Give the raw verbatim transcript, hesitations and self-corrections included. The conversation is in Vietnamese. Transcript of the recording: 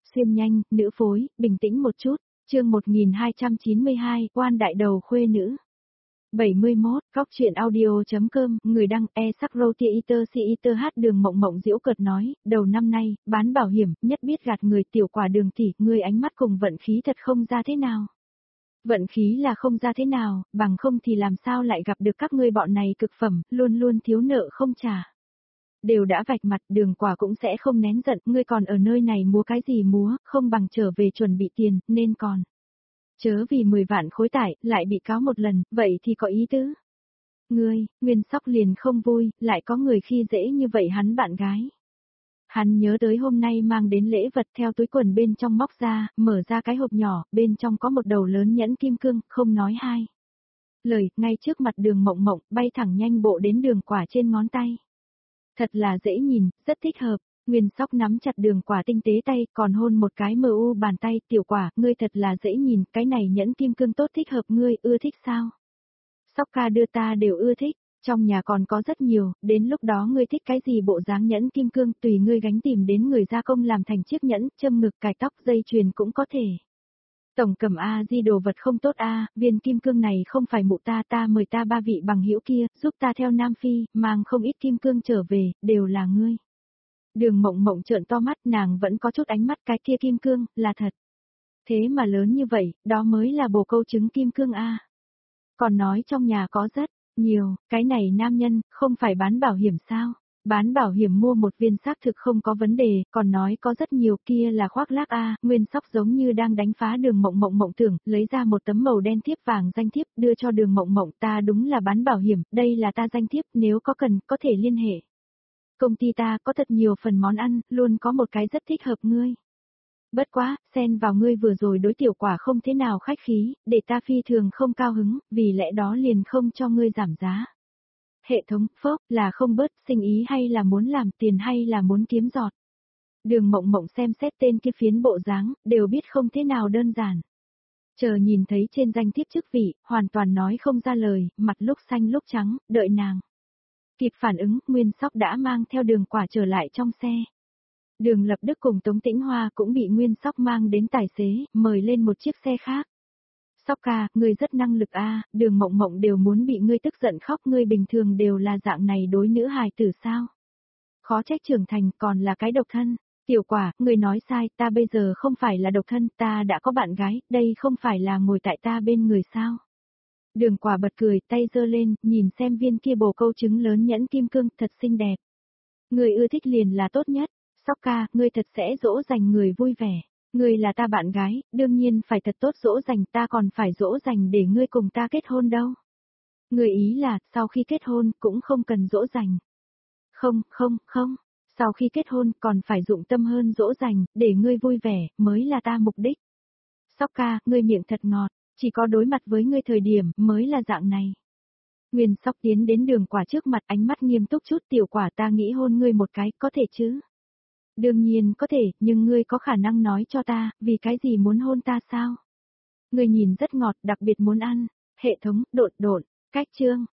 xuyên nhanh, nữ phối, bình tĩnh một chút, chương một nghìn hai trăm chín mươi hai, quan đại đầu khuê nữ. bảy mươi mốt, góc truyện audio.com, người đăng e sắc roti iter si iter hát Đường Mộng Mộng giễu cợt nói, đầu năm nay, bán bảo hiểm, nhất biết gạt người tiểu quả Đường tỷ, người ánh mắt cùng vận khí thật không ra thế nào. Vận khí là không ra thế nào, bằng không thì làm sao lại gặp được các ngươi bọn này cực phẩm, luôn luôn thiếu nợ không trả. Đều đã vạch mặt, Đường Quả cũng sẽ không nén giận, ngươi còn ở nơi này múa cái gì múa, không bằng trở về chuẩn bị tiền, nên còn. Chớ vì mười vạn khối tải, lại bị cáo một lần, vậy thì có ý tứ. Ngươi, Nguyên Sóc liền không vui, lại có người khi dễ như vậy hắn bạn gái. Hắn nhớ tới hôm nay mang đến lễ vật theo túi quần bên trong móc ra, mở ra cái hộp nhỏ, bên trong có một đầu lớn nhẫn kim cương, không nói hai lời, ngay trước mặt Đường Mộng Mộng, bay thẳng nhanh bộ đến Đường Quả trên ngón tay. Thật là dễ nhìn, rất thích hợp. Nguyên Sóc nắm chặt Đường Quả tinh tế tay, còn hôn một cái mờ u bàn tay, tiểu quả, ngươi thật là dễ nhìn, cái này nhẫn kim cương tốt thích hợp ngươi, ưa thích sao? Sóc ca đưa ta đều ưa thích, trong nhà còn có rất nhiều, đến lúc đó ngươi thích cái gì bộ dáng nhẫn kim cương, tùy ngươi gánh tìm đến người gia công làm thành chiếc nhẫn, châm ngực cài tóc dây chuyền cũng có thể. Tổng cầm A di đồ vật không tốt a, viên kim cương này không phải mụ ta, ta mời ta ba vị bằng hữu kia, giúp ta theo Nam Phi, mang không ít kim cương trở về, đều là ngươi. Đường Mộng Mộng trợn to mắt, nàng vẫn có chút ánh mắt, cái kia kim cương, là thật. Thế mà lớn như vậy, đó mới là bồ câu trứng kim cương a. Còn nói trong nhà có rất nhiều, cái này nam nhân, không phải bán bảo hiểm sao? Bán bảo hiểm mua một viên xác thực không có vấn đề, còn nói có rất nhiều, kia là khoác lác a. Nguyên Sóc giống như đang đánh phá Đường Mộng Mộng mộng tưởng, lấy ra một tấm màu đen thiếp vàng danh thiếp, đưa cho Đường Mộng Mộng, ta đúng là bán bảo hiểm, đây là ta danh thiếp, nếu có cần, có thể liên hệ. Công ty ta có thật nhiều phần món ăn, luôn có một cái rất thích hợp ngươi. Bất quá, xen vào ngươi vừa rồi đối tiểu quả không thế nào khách khí, để ta phi thường không cao hứng, vì lẽ đó liền không cho ngươi giảm giá. Hệ thống, phốc, là không bớt, sinh ý hay là muốn làm tiền hay là muốn kiếm giọt. Đường Mộng Mộng xem xét tên kia phiến bộ dáng, đều biết không thế nào đơn giản. Chờ nhìn thấy trên danh thiếp chức vị, hoàn toàn nói không ra lời, mặt lúc xanh lúc trắng, đợi nàng. Kịp phản ứng, Nguyên Sóc đã mang theo Đường Quả trở lại trong xe. Đường Lập Đức cùng Tống Tĩnh Hoa cũng bị Nguyên Sóc mang đến tài xế, mời lên một chiếc xe khác. Sóc ca, ngươi rất năng lực a, Đường Mộng Mộng đều muốn bị ngươi tức giận khóc, ngươi bình thường đều là dạng này đối nữ hài tử sao? Khó trách trưởng thành còn là cái độc thân. Tiểu quả, ngươi nói sai, ta bây giờ không phải là độc thân, ta đã có bạn gái, đây không phải là ngồi tại ta bên người sao? Đường Quả bật cười, tay giơ lên, nhìn xem viên kia bồ câu trứng lớn nhẫn kim cương, thật xinh đẹp. Người ưa thích liền là tốt nhất. Sóc ca, ngươi thật sẽ dỗ dành người vui vẻ. Ngươi là ta bạn gái, đương nhiên phải thật tốt dỗ dành, ta còn phải dỗ dành để ngươi cùng ta kết hôn đâu. Ngươi ý là, sau khi kết hôn, cũng không cần dỗ dành. Không, không, không, sau khi kết hôn, còn phải dụng tâm hơn dỗ dành, để ngươi vui vẻ, mới là ta mục đích. Sóc ca, ngươi miệng thật ngọt, chỉ có đối mặt với ngươi thời điểm, mới là dạng này. Nguyên Sóc tiến đến Đường Quả trước mặt, ánh mắt nghiêm túc chút, tiểu quả, ta nghĩ hôn ngươi một cái, có thể chứ? Đương nhiên có thể, nhưng ngươi có khả năng nói cho ta, vì cái gì muốn hôn ta sao? Ngươi nhìn rất ngọt, đặc biệt muốn ăn. Hệ thống, độn độn, cách chương,